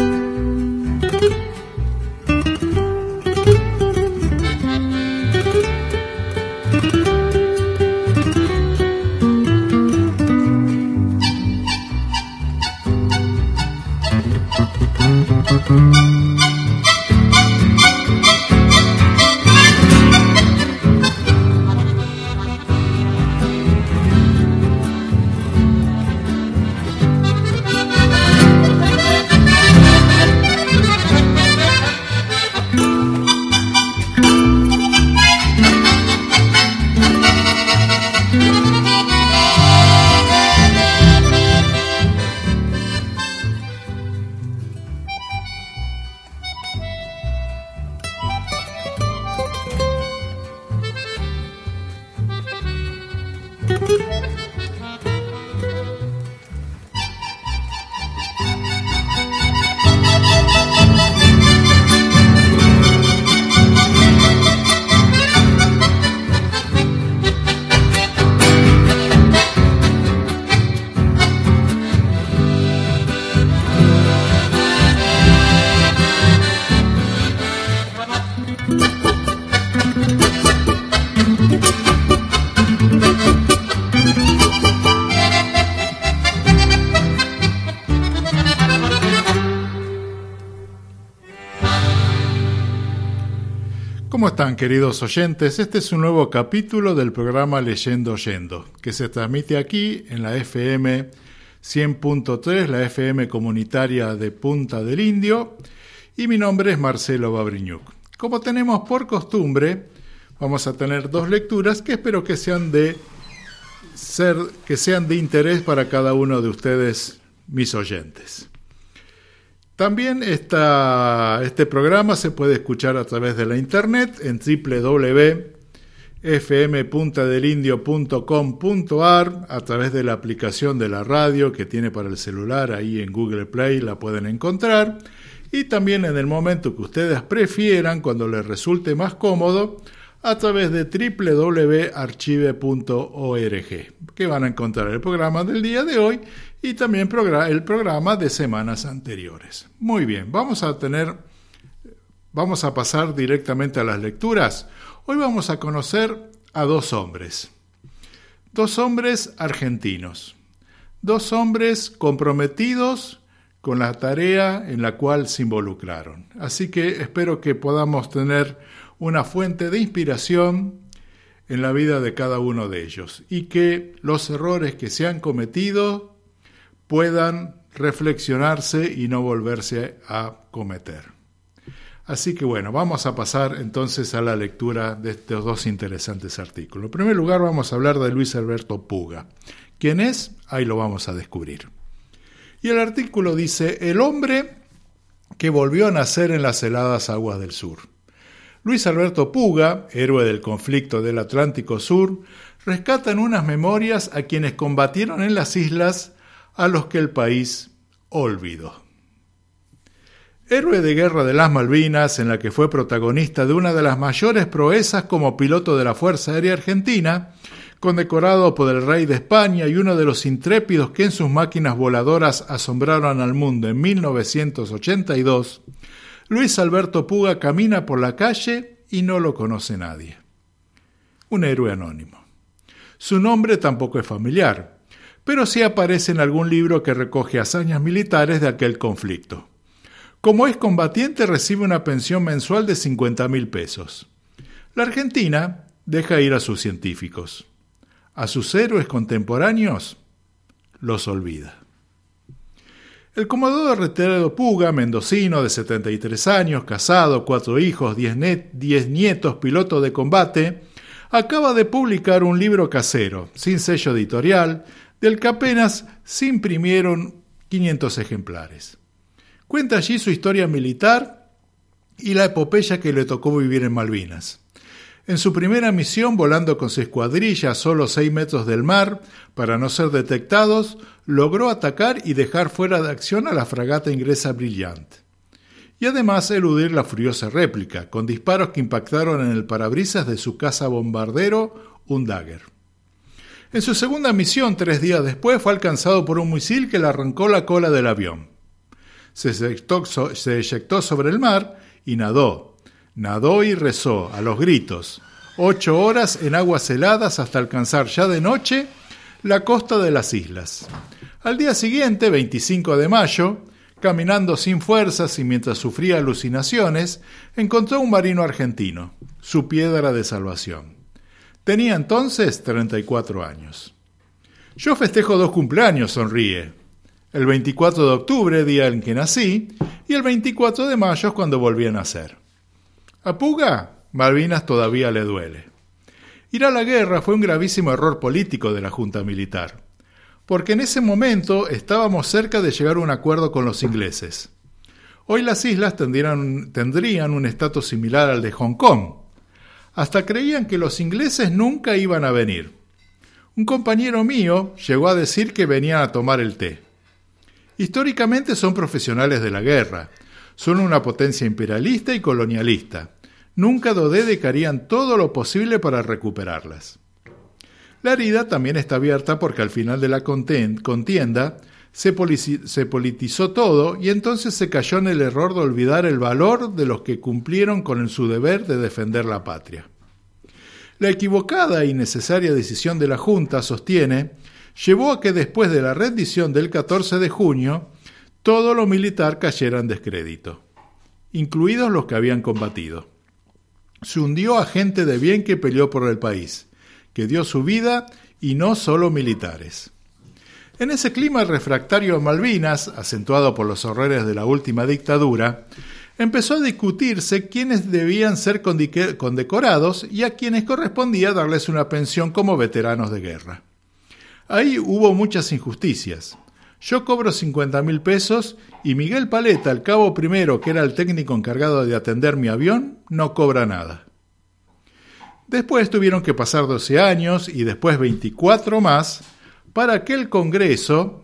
¿Cómo están, queridos oyentes? Este es un nuevo capítulo del programa Leyendo Oyendo, que se transmite aquí en la FM 100.3, la FM comunitaria de Punta del Indio, y mi nombre es Marcelo Babriñuk. Como tenemos por costumbre, vamos a tener dos lecturas que espero que sean de interés para cada uno de ustedes, mis oyentes. También este programa se puede escuchar a través de la internet en www.fmpuntadelindio.com.ar, a través de la aplicación de la radio que tiene para el celular, ahí en Google Play la pueden encontrar, y también en el momento que ustedes prefieran, cuando les resulte más cómodo, a través de www.archive.org, que van a encontrar el programa del día de hoy y también el programa de semanas anteriores. Muy bien, vamos a pasar directamente a las lecturas. Hoy vamos a conocer a dos hombres argentinos, dos hombres comprometidos con la tarea en la cual se involucraron. Así que espero que podamos tener una fuente de inspiración en la vida de cada uno de ellos y que los errores que se han cometido puedan reflexionarse y no volverse a cometer. Así que bueno, vamos a pasar entonces a la lectura de estos dos interesantes artículos. En primer lugar vamos a hablar de Luis Alberto Puga. ¿Quién es? Ahí lo vamos a descubrir. Y el artículo dice: el hombre que volvió a nacer en las heladas aguas del sur. Luis Alberto Puga, héroe del conflicto del Atlántico Sur, rescata en unas memorias a quienes combatieron en las islas a los que el país olvidó. Héroe de guerra de las Malvinas, en la que fue protagonista de una de las mayores proezas como piloto de la Fuerza Aérea Argentina, condecorado por el rey de España y uno de los intrépidos que en sus máquinas voladoras asombraron al mundo en 1982, Luis Alberto Puga camina por la calle y no lo conoce nadie. Un héroe anónimo. Su nombre tampoco es familiar, pero sí aparece en algún libro que recoge hazañas militares de aquel conflicto. Como es combatiente, recibe una pensión mensual de 50.000 pesos. La Argentina deja ir a sus científicos. A sus héroes contemporáneos los olvida. El comodoro retirado Puga, mendocino de 73 años, casado, 4 hijos, 10 nietos, piloto de combate, acaba de publicar un libro casero, sin sello editorial, del que apenas se imprimieron 500 ejemplares. Cuenta allí su historia militar y la epopeya que le tocó vivir en Malvinas. En su primera misión, volando con su escuadrilla a solo 6 metros del mar, para no ser detectados, logró atacar y dejar fuera de acción a la fragata inglesa Brilliant. Y además eludir la furiosa réplica, con disparos que impactaron en el parabrisas de su caza bombardero, un Dagger. En su segunda misión, 3 días después, fue alcanzado por un misil que le arrancó la cola del avión. se eyectó sobre el mar y nadó. Nadó y rezó a los gritos, 8 horas en aguas heladas hasta alcanzar ya de noche la costa de las islas. Al día siguiente, 25 de mayo, caminando sin fuerzas y mientras sufría alucinaciones, encontró un marino argentino, su piedra de salvación. Tenía entonces 34 años. Yo festejo 2 cumpleaños, sonríe. El 24 de octubre, día en que nací, y el 24 de mayo, cuando volví a nacer. A Puga, Malvinas todavía le duele. Ir a la guerra fue un gravísimo error político de la Junta Militar, porque en ese momento estábamos cerca de llegar a un acuerdo con los ingleses. Hoy las islas tendrían un estatus similar al de Hong Kong. Hasta creían que los ingleses nunca iban a venir. Un compañero mío llegó a decir que venían a tomar el té. Históricamente son profesionales de la guerra. Son una potencia imperialista y colonialista. Nunca dudé de que harían todo lo posible para recuperarlas. La herida también está abierta porque al final de la contienda se politizó todo y entonces se cayó en el error de olvidar el valor de los que cumplieron con su deber de defender la patria. La equivocada e innecesaria decisión de la Junta, sostiene, llevó a que después de la rendición del 14 de junio, todo lo militar cayera en descrédito, incluidos los que habían combatido. Se hundió a gente de bien que peleó por el país, que dio su vida y no solo militares. En ese clima refractario a Malvinas, acentuado por los horrores de la última dictadura, empezó a discutirse quiénes debían ser condecorados y a quienes correspondía darles una pensión como veteranos de guerra. Ahí hubo muchas injusticias. Yo cobro 50.000 pesos y Miguel Paleta, el cabo primero, que era el técnico encargado de atender mi avión, no cobra nada. Después tuvieron que pasar 12 años y después 24 más para que el Congreso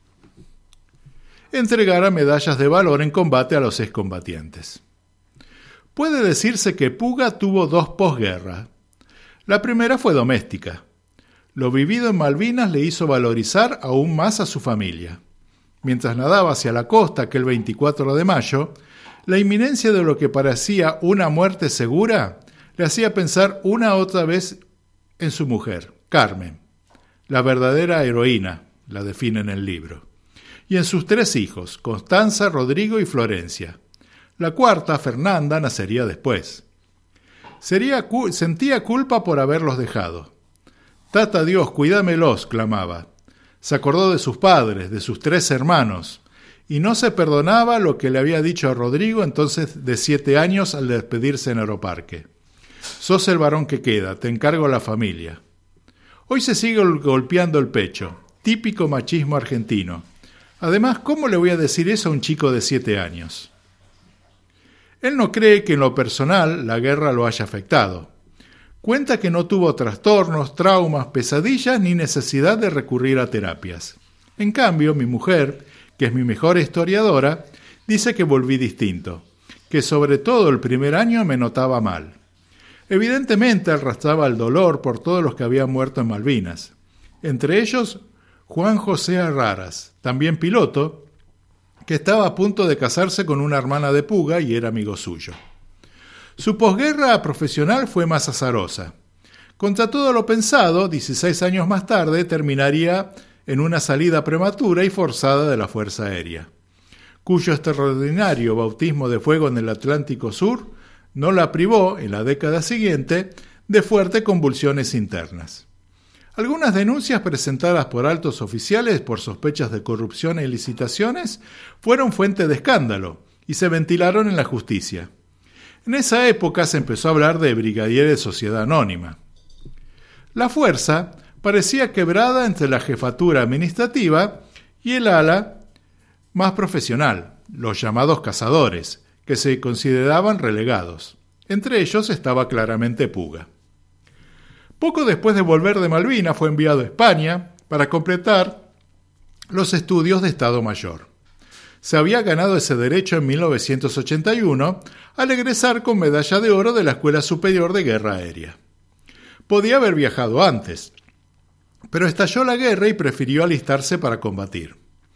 entregara medallas de valor en combate a los excombatientes. Puede decirse que Puga tuvo 2 posguerras. La primera fue doméstica. Lo vivido en Malvinas le hizo valorizar aún más a su familia. Mientras nadaba hacia la costa aquel 24 de mayo, la inminencia de lo que parecía una muerte segura le hacía pensar una otra vez en su mujer, Carmen, la verdadera heroína, la define en el libro, y en sus 3 hijos, Constanza, Rodrigo y Florencia. La cuarta, Fernanda, nacería después. Sentía culpa por haberlos dejado. «Tata Dios, cuídamelos», clamaba. Se acordó de sus padres, de sus 3 hermanos, y no se perdonaba lo que le había dicho a Rodrigo, entonces de 7 años, al despedirse en Aeroparque. «Sos el varón que queda, te encargo la familia». Hoy se sigue golpeando el pecho, típico machismo argentino. Además, ¿cómo le voy a decir eso a un chico de 7 años? Él no cree que en lo personal la guerra lo haya afectado. Cuenta que no tuvo trastornos, traumas, pesadillas ni necesidad de recurrir a terapias. En cambio, mi mujer, que es mi mejor historiadora, dice que volví distinto, que sobre todo el primer año me notaba mal. Evidentemente arrastraba el dolor por todos los que habían muerto en Malvinas, entre ellos Juan José Arraras, también piloto, que estaba a punto de casarse con una hermana de Puga y era amigo suyo. Su posguerra profesional fue más azarosa. Contra todo lo pensado, 16 años más tarde terminaría en una salida prematura y forzada de la Fuerza Aérea, cuyo extraordinario bautismo de fuego en el Atlántico Sur no la privó, en la década siguiente, de fuertes convulsiones internas. Algunas denuncias presentadas por altos oficiales por sospechas de corrupción e licitaciones fueron fuente de escándalo y se ventilaron en la justicia. En esa época se empezó a hablar de brigadier de sociedad anónima. La fuerza parecía quebrada entre la jefatura administrativa y el ala más profesional, los llamados cazadores, que se consideraban relegados. Entre ellos estaba claramente Puga. Poco después de volver de Malvinas fue enviado a España para completar los estudios de Estado Mayor. Se había ganado ese derecho en 1981 al egresar con medalla de oro de la Escuela Superior de Guerra Aérea. Podía haber viajado antes, pero estalló la guerra y prefirió alistarse para combatir.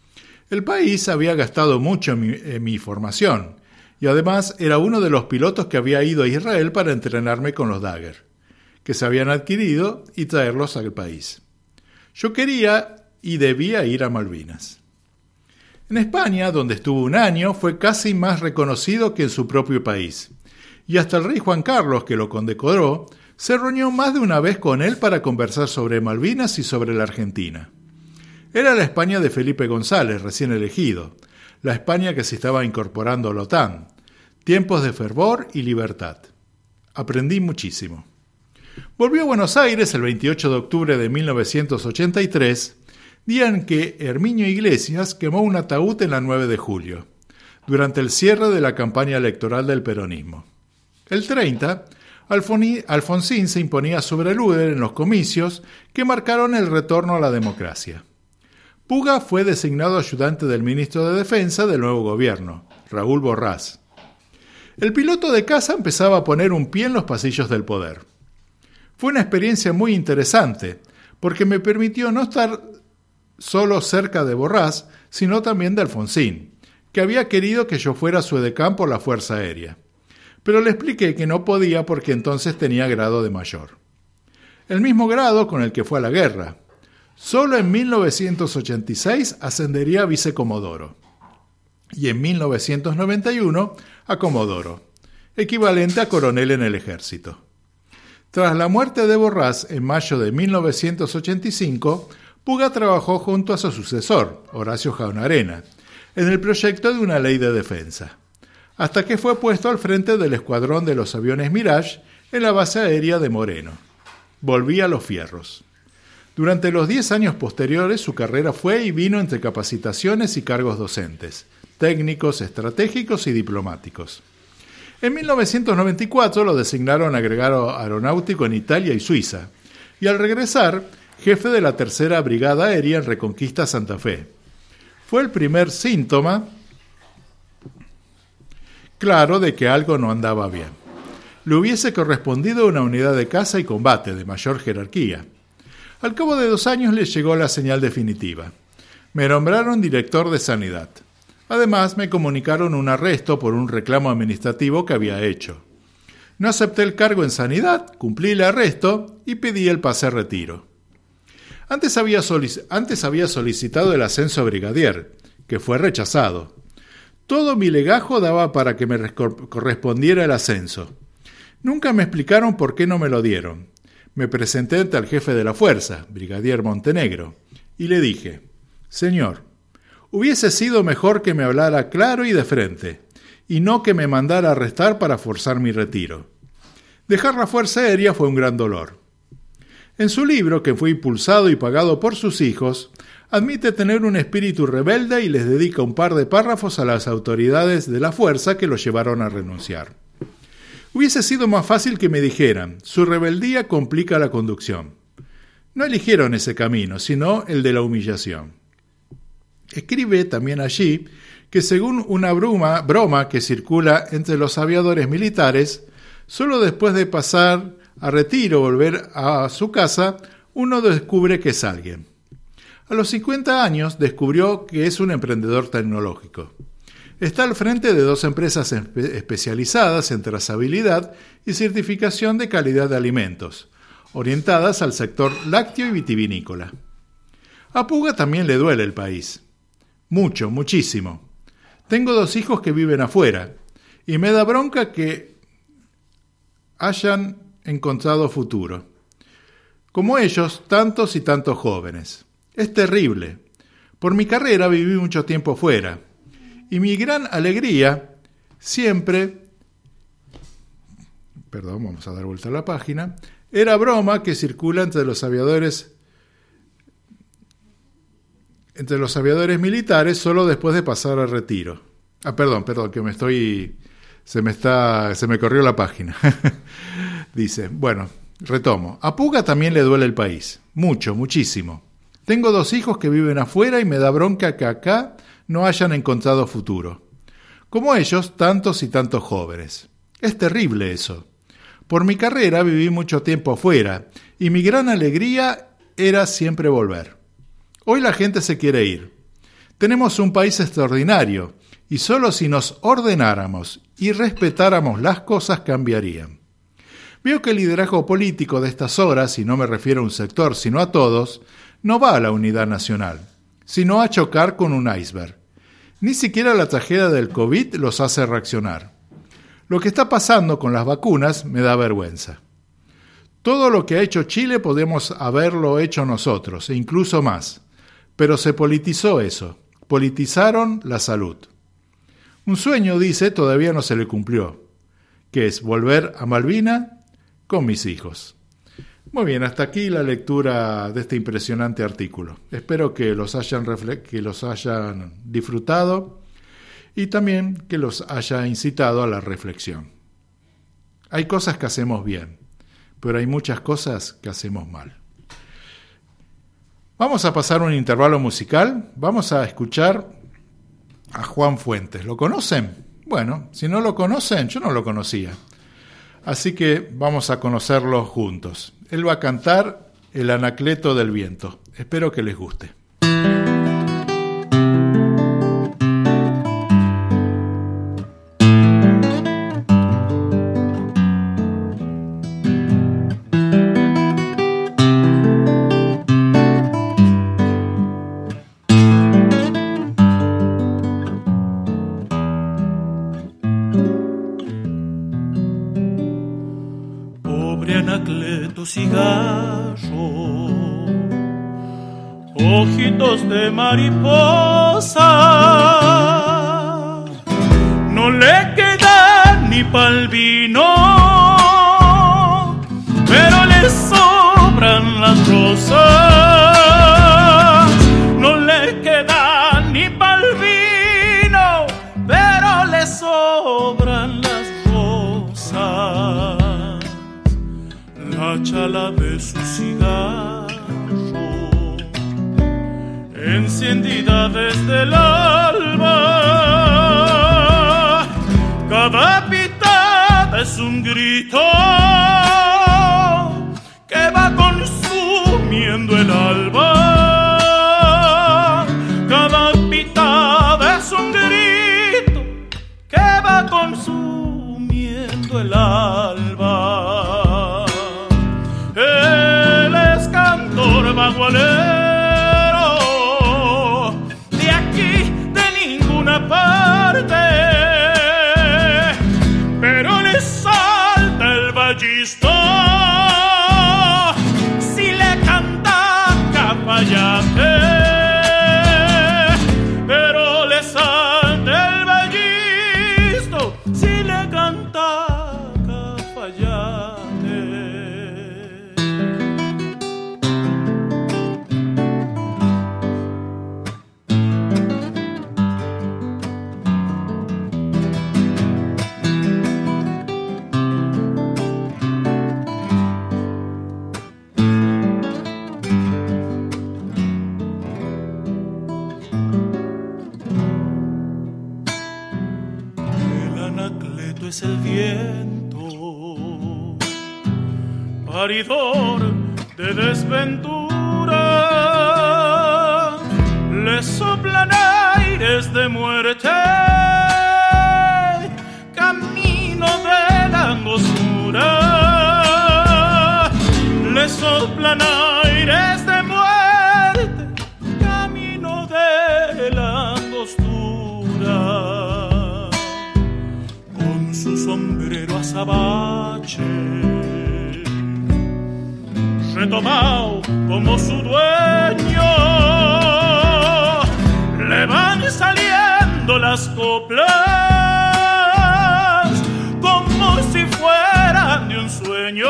El país había gastado mucho en mi formación y además era uno de los pilotos que había ido a Israel para entrenarme con los Dagger, que se habían adquirido y traerlos al país. Yo quería y debía ir a Malvinas. En España, donde estuvo un año, fue casi más reconocido que en su propio país, y hasta el rey Juan Carlos, que lo condecoró, se reunió más de una vez con él para conversar sobre Malvinas y sobre la Argentina. Era la España de Felipe González, recién elegido, la España que se estaba incorporando a la OTAN, tiempos de fervor y libertad. Aprendí muchísimo. Volvió a Buenos Aires el 28 de octubre de 1983, día en que Herminio Iglesias quemó un ataúd en la 9 de julio, durante el cierre de la campaña electoral del peronismo. El 30, Alfonsín se imponía sobre Luder en los comicios que marcaron el retorno a la democracia. Puga fue designado ayudante del ministro de Defensa del nuevo gobierno, Raúl Borrás. El piloto de caza empezaba a poner un pie en los pasillos del poder. Fue una experiencia muy interesante, porque me permitió no estar solo cerca de Borrás, sino también de Alfonsín, que había querido que yo fuera su edecán por la Fuerza Aérea. Pero le expliqué que no podía porque entonces tenía grado de mayor. El mismo grado con el que fue a la guerra. Solo en 1986 ascendería a vicecomodoro. Y en 1991 a comodoro, equivalente a coronel en el ejército. Tras la muerte de Borrás en mayo de 1985, Puga trabajó junto a su sucesor, Horacio Jaunarena, en el proyecto de una ley de defensa, hasta que fue puesto al frente del escuadrón de los aviones Mirage en la base aérea de Moreno. Volvía a los fierros. Durante los 10 años posteriores, su carrera fue y vino entre capacitaciones y cargos docentes, técnicos, estratégicos y diplomáticos. En 1994 lo designaron agregado aeronáutico en Italia y Suiza, y al regresar, jefe de la Tercera Brigada Aérea en Reconquista Santa Fe. Fue el primer síntoma claro de que algo no andaba bien. Le hubiese correspondido una unidad de caza y combate de mayor jerarquía. Al cabo de 2 años le llegó la señal definitiva. Me nombraron director de Sanidad. Además, me comunicaron un arresto por un reclamo administrativo que había hecho. No acepté el cargo en Sanidad, cumplí el arresto y pedí el pase a retiro. Antes había solicitado el ascenso a brigadier, que fue rechazado. Todo mi legajo daba para que me correspondiera el ascenso. Nunca me explicaron por qué no me lo dieron. Me presenté ante el jefe de la fuerza, brigadier Montenegro, y le dije: «Señor, hubiese sido mejor que me hablara claro y de frente, y no que me mandara a arrestar para forzar mi retiro». Dejar la Fuerza Aérea fue un gran dolor. En su libro, que fue impulsado y pagado por sus hijos, admite tener un espíritu rebelde y les dedica un par de párrafos a las autoridades de la fuerza que lo llevaron a renunciar. Hubiese sido más fácil que me dijeran: «Su rebeldía complica la conducción». No eligieron ese camino, sino el de la humillación. Escribe también allí que según una broma que circula entre los aviadores militares, solo después de pasar a retiro o volver a su casa, uno descubre que es alguien. A los 50 años descubrió que es un emprendedor tecnológico. Está al frente de 2 empresas especializadas en trazabilidad y certificación de calidad de alimentos, orientadas al sector lácteo y vitivinícola. A Puga también le duele el país. Mucho, muchísimo. Tengo 2 hijos que viven afuera y me da bronca que hayan encontrado futuro. Como ellos, tantos y tantos jóvenes. Es terrible. Por mi carrera viví mucho tiempo fuera y mi gran alegría siempre, vamos a dar vuelta a la página, era broma que circula entre los aviadores militares solo después de pasar al retiro. Perdón, que se me corrió la página. Dice, bueno, retomo. A Puga también le duele el país. Mucho, muchísimo. Tengo 2 hijos que viven afuera y me da bronca que acá no hayan encontrado futuro. Como ellos, tantos y tantos jóvenes. Es terrible eso. Por mi carrera viví mucho tiempo afuera y mi gran alegría era siempre volver. Hoy la gente se quiere ir. Tenemos un país extraordinario y solo si nos ordenáramos y respetáramos las cosas cambiarían. Veo que el liderazgo político de estas horas, y no me refiero a un sector sino a todos, no va a la unidad nacional, sino a chocar con un iceberg. Ni siquiera la tragedia del COVID los hace reaccionar. Lo que está pasando con las vacunas me da vergüenza. Todo lo que ha hecho Chile podemos haberlo hecho nosotros, e incluso más. Pero se politizó eso. Politizaron la salud. Un sueño, dice, todavía no se le cumplió, que es volver a Malvina con mis hijos. Muy bien, hasta aquí la lectura de este impresionante artículo. Espero que los hayan disfrutado y también que los haya incitado a la reflexión. Hay cosas que hacemos bien, pero hay muchas cosas que hacemos mal. Vamos a pasar un intervalo musical. Vamos a escuchar a Juan Fuentes. ¿Lo conocen? Bueno, si no lo conocen, yo no lo conocía. Así que vamos a conocerlo juntos. Él va a cantar El Anacleto del Viento. Espero que les guste. Cigarro, ojitos de mariposa, no le queda ni pa'l vino, pero le sobran las rosas. No le queda ni pa'l vino, pero le sobran las rosas. La chala de su cigarro, encendida desde el alba, cada pitada es un grito que va consumiendo el alba. Cada pitada es un grito que va consumiendo el alba. Bagualero, de aquí, de ninguna parte, pero le salta el ballisto si le canta Cafayate, pero le salta el ballisto si le canta Cafayate. Es el viento, paridor de desventura, le soplan aires de muerte, camino de la angostura. Le soplan aires de muerte, camino de la angostura. Su sombrero azabache, retomado como su dueño, le van saliendo las coplas como si fueran de un sueño.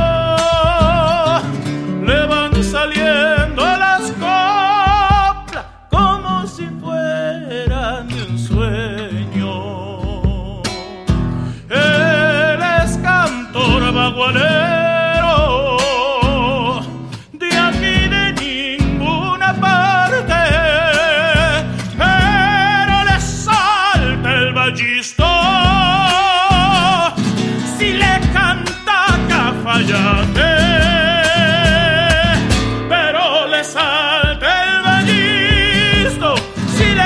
Le van saliendo las coplas como si fueran de un sueño. Bagualero, de aquí de ninguna parte, pero le salta el ballisto si le canta Cafayate, pero le salta el ballisto si le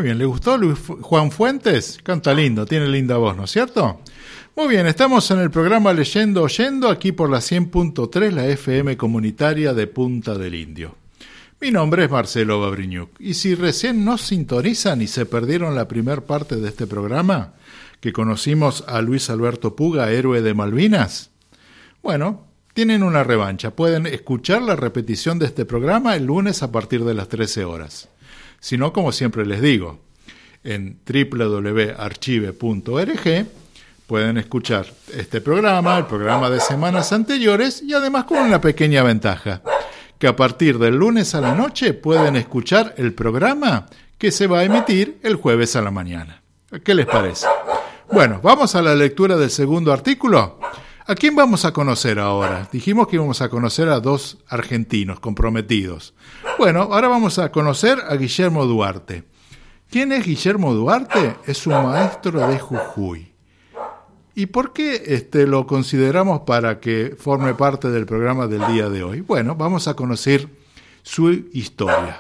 bien, ¿le gustó Juan Fuentes? Canta lindo, tiene linda voz, ¿no es cierto? Muy bien, estamos en el programa Leyendo Oyendo, aquí por la 100.3, la FM comunitaria de Punta del Indio. Mi nombre es Marcelo Babriñuk, y si recién nos sintonizan y se perdieron la primer parte de este programa, que conocimos a Luis Alberto Puga, héroe de Malvinas, bueno, tienen una revancha. Pueden escuchar la repetición de este programa el lunes a partir de las 13 horas. Si no, como siempre les digo, en www.archive.org pueden escuchar este programa, el programa de semanas anteriores y además con una pequeña ventaja, que a partir del lunes a la noche pueden escuchar el programa que se va a emitir el jueves a la mañana. ¿Qué les parece? Bueno, vamos a la lectura del segundo artículo. ¿A quién vamos a conocer ahora? Dijimos que íbamos a conocer a dos argentinos comprometidos. Bueno, ahora vamos a conocer a Guillermo Duarte. ¿Quién es Guillermo Duarte? Es un maestro de Jujuy. ¿Y por qué lo consideramos para que forme parte del programa del día de hoy? Bueno, vamos a conocer su historia.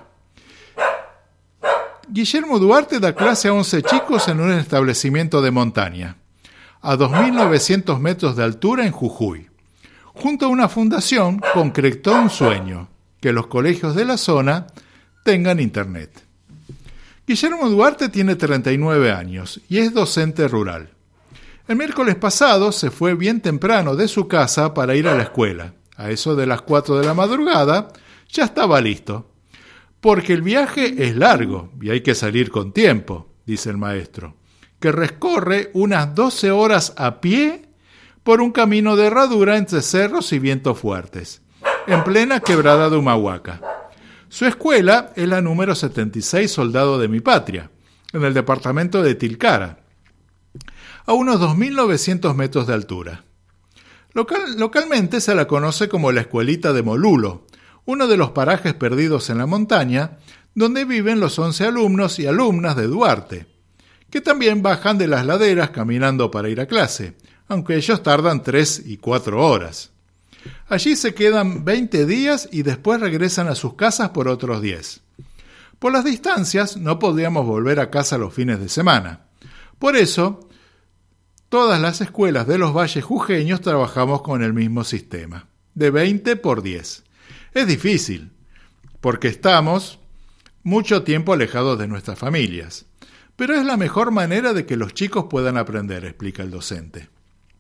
Guillermo Duarte da clase a 11 chicos en un establecimiento de montaña, a 2.900 metros de altura en Jujuy. Junto a una fundación concretó un sueño, que los colegios de la zona tengan internet. Guillermo Duarte tiene 39 años y es docente rural. El miércoles pasado se fue bien temprano de su casa para ir a la escuela. A eso de las 4 de la madrugada ya estaba listo. Porque el viaje es largo y hay que salir con tiempo, dice el maestro, que recorre unas 12 horas a pie por un camino de herradura entre cerros y vientos fuertes, en plena quebrada de Humahuaca. Su escuela es la número 76 Soldado de mi Patria, en el departamento de Tilcara, a unos 2.900 metros de altura. Localmente se la conoce como la Escuelita de Molulo, uno de los parajes perdidos en la montaña, donde viven los 11 alumnos y alumnas de Duarte, que también bajan de las laderas caminando para ir a clase, aunque ellos tardan 3 y 4 horas. Allí se quedan 20 días y después regresan a sus casas por otros 10. Por las distancias no podíamos volver a casa los fines de semana. Por eso, todas las escuelas de los valles jujeños trabajamos con el mismo sistema, de 20 por 10. Es difícil, porque estamos mucho tiempo alejados de nuestras familias, pero es la mejor manera de que los chicos puedan aprender, explica el docente.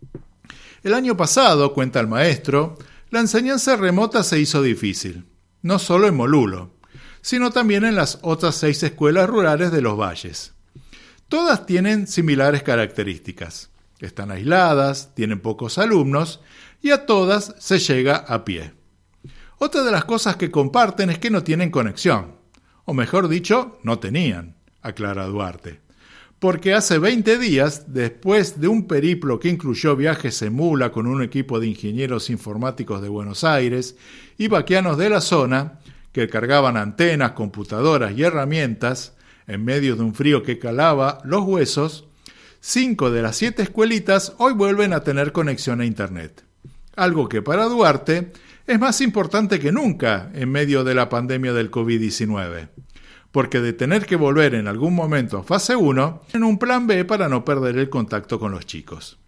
El año pasado, cuenta el maestro, la enseñanza remota se hizo difícil, no solo en Molulo, sino también en las otras 6 escuelas rurales de los valles. Todas tienen similares características. Están aisladas, tienen pocos alumnos y a todas se llega a pie. Otra de las cosas que comparten es que no tienen conexión, o mejor dicho, no tenían, aclara Duarte, porque hace 20 días, después de un periplo que incluyó viajes en mula con un equipo de ingenieros informáticos de Buenos Aires y vaquianos de la zona, que cargaban antenas, computadoras y herramientas, en medio de un frío que calaba los huesos, 5 de las 7 escuelitas hoy vuelven a tener conexión a Internet. Algo que para Duarte es más importante que nunca en medio de la pandemia del COVID-19, porque de tener que volver en algún momento a fase 1, tienen un plan B para no perder el contacto con los chicos.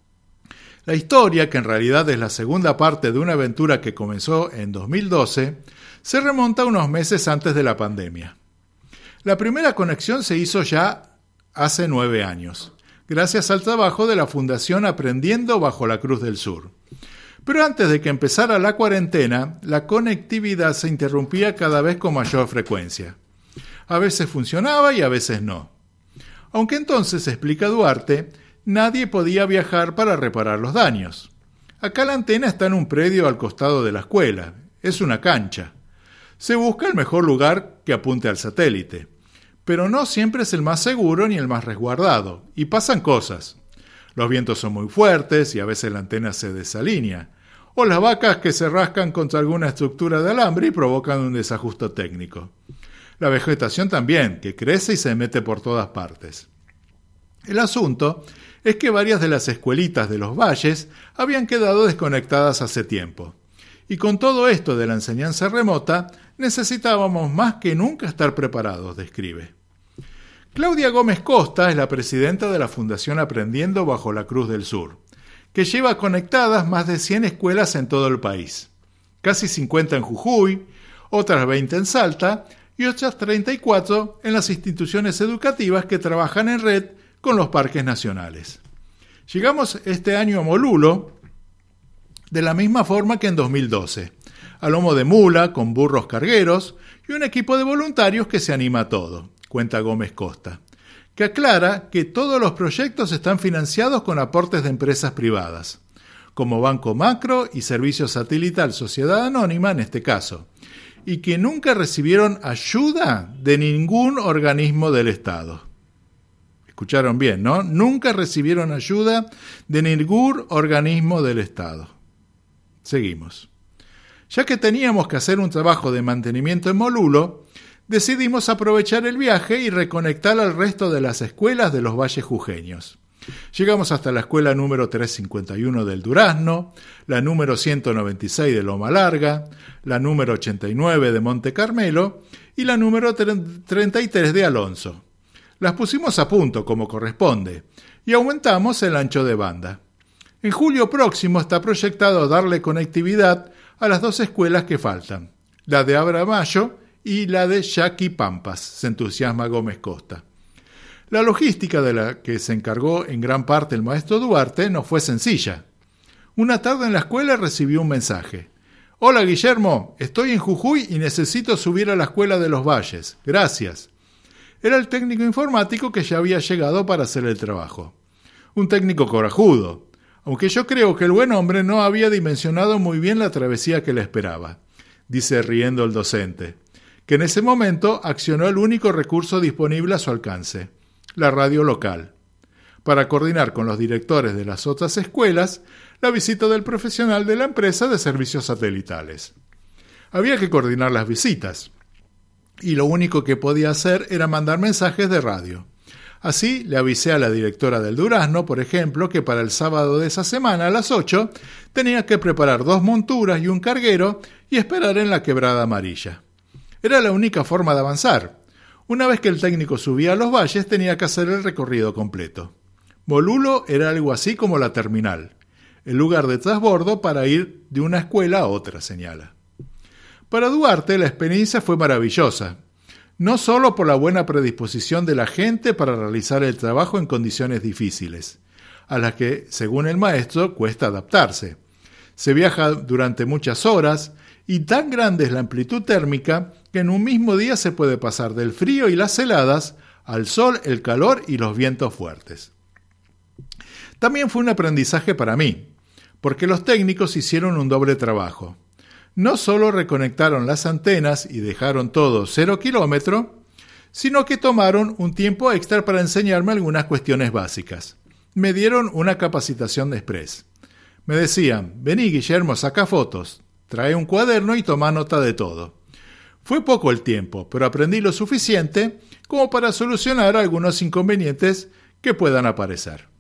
La historia, que en realidad es la segunda parte de una aventura que comenzó en 2012, se remonta unos meses antes de la pandemia. La primera conexión se hizo ya hace 9 años, gracias al trabajo de la Fundación Aprendiendo Bajo la Cruz del Sur. Pero antes de que empezara la cuarentena, la conectividad se interrumpía cada vez con mayor frecuencia. A veces funcionaba y a veces no. Aunque entonces, explica Duarte, nadie podía viajar para reparar los daños. Acá la antena está en un predio al costado de la escuela. Es una cancha. Se busca el mejor lugar que apunte al satélite. Pero no siempre es el más seguro ni el más resguardado. Y pasan cosas. Los vientos son muy fuertes y a veces la antena se desalinea. O las vacas que se rascan contra alguna estructura de alambre y provocan un desajuste técnico. La vegetación también, que crece y se mete por todas partes. El asunto es que varias de las escuelitas de los valles habían quedado desconectadas hace tiempo. Y con todo esto de la enseñanza remota, necesitábamos más que nunca estar preparados, describe. Claudia Gómez Costa es la presidenta de la Fundación Aprendiendo Bajo la Cruz del Sur, que lleva conectadas más de 100 escuelas en todo el país. Casi 50 en Jujuy, otras 20 en Salta y otras 34 en las instituciones educativas que trabajan en red con los parques nacionales. Llegamos este año a Molulo de la misma forma que en 2012, a lomo de mula, con burros cargueros y un equipo de voluntarios que se anima a todo, cuenta Gómez Costa, que aclara que todos los proyectos están financiados con aportes de empresas privadas, como Banco Macro y Servicio Satelital Sociedad Anónima en este caso, y que nunca recibieron ayuda de ningún organismo del Estado. Escucharon bien, ¿no? Nunca recibieron ayuda de ningún organismo del Estado. Seguimos. Ya que teníamos que hacer un trabajo de mantenimiento en Molulo, decidimos aprovechar el viaje y reconectar al resto de las escuelas de los valles jujeños. Llegamos hasta la escuela número 351 del Durazno, la número 196 de Loma Larga, la número 89 de Monte Carmelo y la número 33 de Alonso. Las pusimos a punto como corresponde y aumentamos el ancho de banda. En julio próximo está proyectado darle conectividad a las 2 escuelas que faltan, la de Abra Mayo y la de Yaqui Pampas, se entusiasma Gómez Costa. La logística de la que se encargó en gran parte el maestro Duarte no fue sencilla. Una tarde en la escuela recibió un mensaje. «Hola Guillermo, estoy en Jujuy y necesito subir a la escuela de los Valles. Gracias». Era el técnico informático que ya había llegado para hacer el trabajo. Un técnico corajudo, aunque yo creo que el buen hombre no había dimensionado muy bien la travesía que le esperaba, dice riendo el docente, que en ese momento accionó el único recurso disponible a su alcance, la radio local, para coordinar con los directores de las otras escuelas la visita del profesional de la empresa de servicios satelitales. Había que coordinar las visitas, y lo único que podía hacer era mandar mensajes de radio. Así le avisé a la directora del Durazno, por ejemplo, que para el sábado de esa semana a las 8 tenía que preparar 2 monturas y un carguero y esperar en la Quebrada Amarilla. Era la única forma de avanzar. Una vez que el técnico subía a los valles tenía que hacer el recorrido completo. Molulo era algo así como la terminal, el lugar de transbordo para ir de una escuela a otra, señala. Para Duarte la experiencia fue maravillosa, no solo por la buena predisposición de la gente para realizar el trabajo en condiciones difíciles, a las que, según el maestro, cuesta adaptarse. Se viaja durante muchas horas y tan grande es la amplitud térmica que en un mismo día se puede pasar del frío y las heladas al sol, el calor y los vientos fuertes. También fue un aprendizaje para mí, porque los técnicos hicieron un doble trabajo. No solo reconectaron las antenas y dejaron todo 0 kilómetro, sino que tomaron un tiempo extra para enseñarme algunas cuestiones básicas. Me dieron una capacitación de express. Me decían, vení Guillermo, saca fotos, trae un cuaderno y toma nota de todo. Fue poco el tiempo, pero aprendí lo suficiente como para solucionar algunos inconvenientes que puedan aparecer.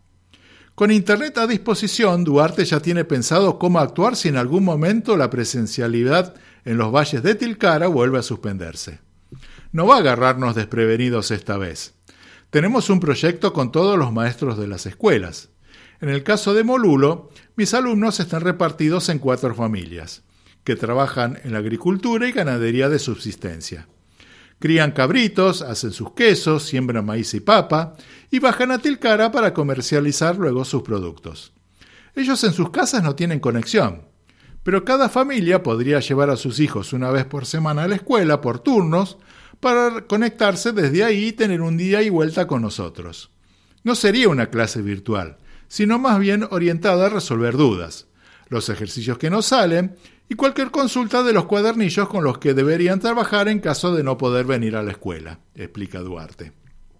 Con Internet a disposición, Duarte ya tiene pensado cómo actuar si en algún momento la presencialidad en los valles de Tilcara vuelve a suspenderse. No va a agarrarnos desprevenidos esta vez. Tenemos un proyecto con todos los maestros de las escuelas. En el caso de Molulo, mis alumnos están repartidos en 4 familias, que trabajan en la agricultura y ganadería de subsistencia. Crían cabritos, hacen sus quesos, siembran maíz y papa y bajan a Tilcara para comercializar luego sus productos. Ellos en sus casas no tienen conexión, pero cada familia podría llevar a sus hijos una vez por semana a la escuela por turnos para conectarse desde ahí y tener un día y vuelta con nosotros. No sería una clase virtual, sino más bien orientada a resolver dudas, los ejercicios que nos salen y cualquier consulta de los cuadernillos con los que deberían trabajar en caso de no poder venir a la escuela, explica Duarte.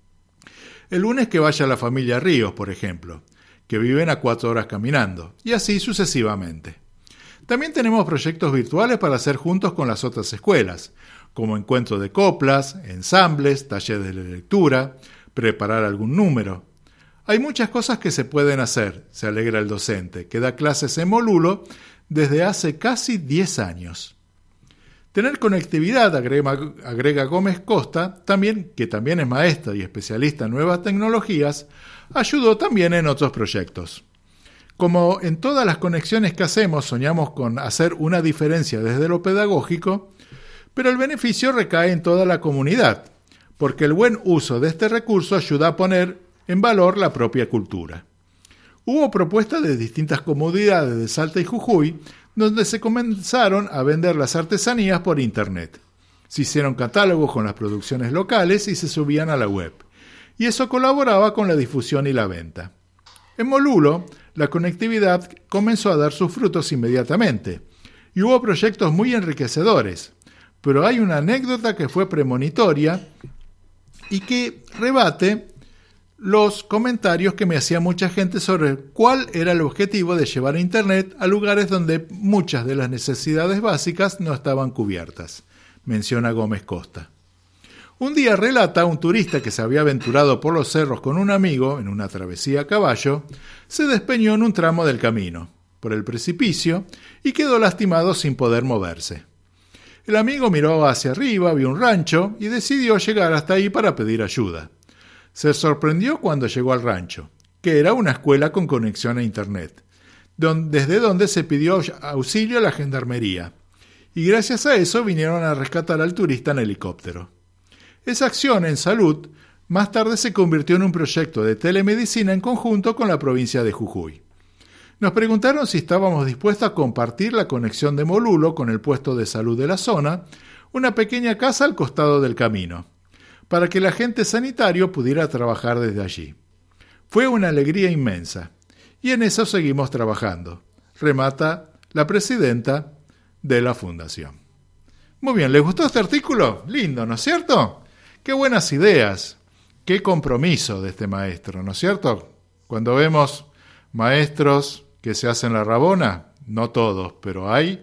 El lunes que vaya la familia Ríos, por ejemplo, que viven a 4 horas caminando, y así sucesivamente. También tenemos proyectos virtuales para hacer juntos con las otras escuelas, como encuentro de coplas, ensambles, talleres de lectura, preparar algún número. Hay muchas cosas que se pueden hacer, se alegra el docente, que da clases en Molulo desde hace casi 10 años. Tener conectividad, agrega Gómez Costa, que también es maestra y especialista en nuevas tecnologías, ayudó también en otros proyectos. Como en todas las conexiones que hacemos soñamos con hacer una diferencia desde lo pedagógico, pero el beneficio recae en toda la comunidad, porque el buen uso de este recurso ayuda a poner en valor la propia cultura. Hubo propuestas de distintas comunidades de Salta y Jujuy, donde se comenzaron a vender las artesanías por internet. Se hicieron catálogos con las producciones locales y se subían a la web, y eso colaboraba con la difusión y la venta. En Molulo, la conectividad comenzó a dar sus frutos inmediatamente, y hubo proyectos muy enriquecedores, pero hay una anécdota que fue premonitoria y que rebate los comentarios que me hacía mucha gente sobre cuál era el objetivo de llevar Internet a lugares donde muchas de las necesidades básicas no estaban cubiertas, menciona Gómez Costa. Un día relata un turista que se había aventurado por los cerros con un amigo en una travesía a caballo, se despeñó en un tramo del camino, por el precipicio, y quedó lastimado sin poder moverse. El amigo miró hacia arriba, vio un rancho y decidió llegar hasta ahí para pedir ayuda. Se sorprendió cuando llegó al rancho, que era una escuela con conexión a Internet, desde donde se pidió auxilio a la gendarmería, y gracias a eso vinieron a rescatar al turista en helicóptero. Esa acción en salud más tarde se convirtió en un proyecto de telemedicina en conjunto con la provincia de Jujuy. Nos preguntaron si estábamos dispuestos a compartir la conexión de Molulo con el puesto de salud de la zona, una pequeña casa al costado del camino, para que el agente sanitario pudiera trabajar desde allí. Fue una alegría inmensa, y en eso seguimos trabajando, remata la presidenta de la fundación. Muy bien, ¿les gustó este artículo? Lindo, ¿no es cierto? Qué buenas ideas, qué compromiso de este maestro, ¿no es cierto? Cuando vemos maestros que se hacen la rabona, no todos, pero hay,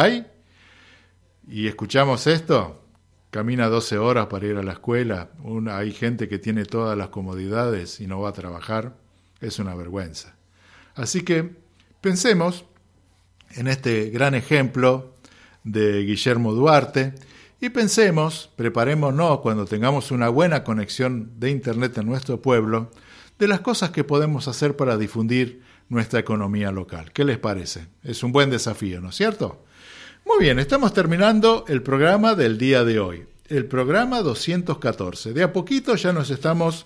y escuchamos esto, camina 12 horas para ir a la escuela, hay gente que tiene todas las comodidades y no va a trabajar, es una vergüenza. Así que pensemos en este gran ejemplo de Guillermo Duarte y preparémonos cuando tengamos una buena conexión de Internet en nuestro pueblo, de las cosas que podemos hacer para difundir nuestra economía local. ¿Qué les parece? Es un buen desafío, ¿no es cierto? Muy bien, estamos terminando el programa del día de hoy, el programa 214. De a poquito ya nos estamos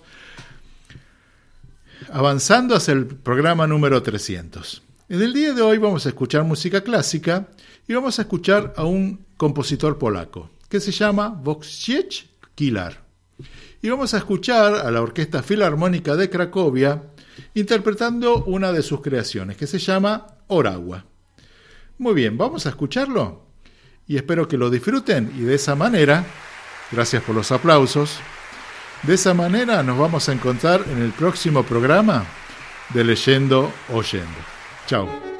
avanzando hacia el programa número 300. En el día de hoy vamos a escuchar música clásica y vamos a escuchar a un compositor polaco que se llama Wojciech Kilar. Y vamos a escuchar a la Orquesta Filarmónica de Cracovia interpretando una de sus creaciones que se llama Oragua. Muy bien, vamos a escucharlo y espero que lo disfruten y de esa manera, gracias por los aplausos, de esa manera nos vamos a encontrar en el próximo programa de Leyendo Oyendo. Chao.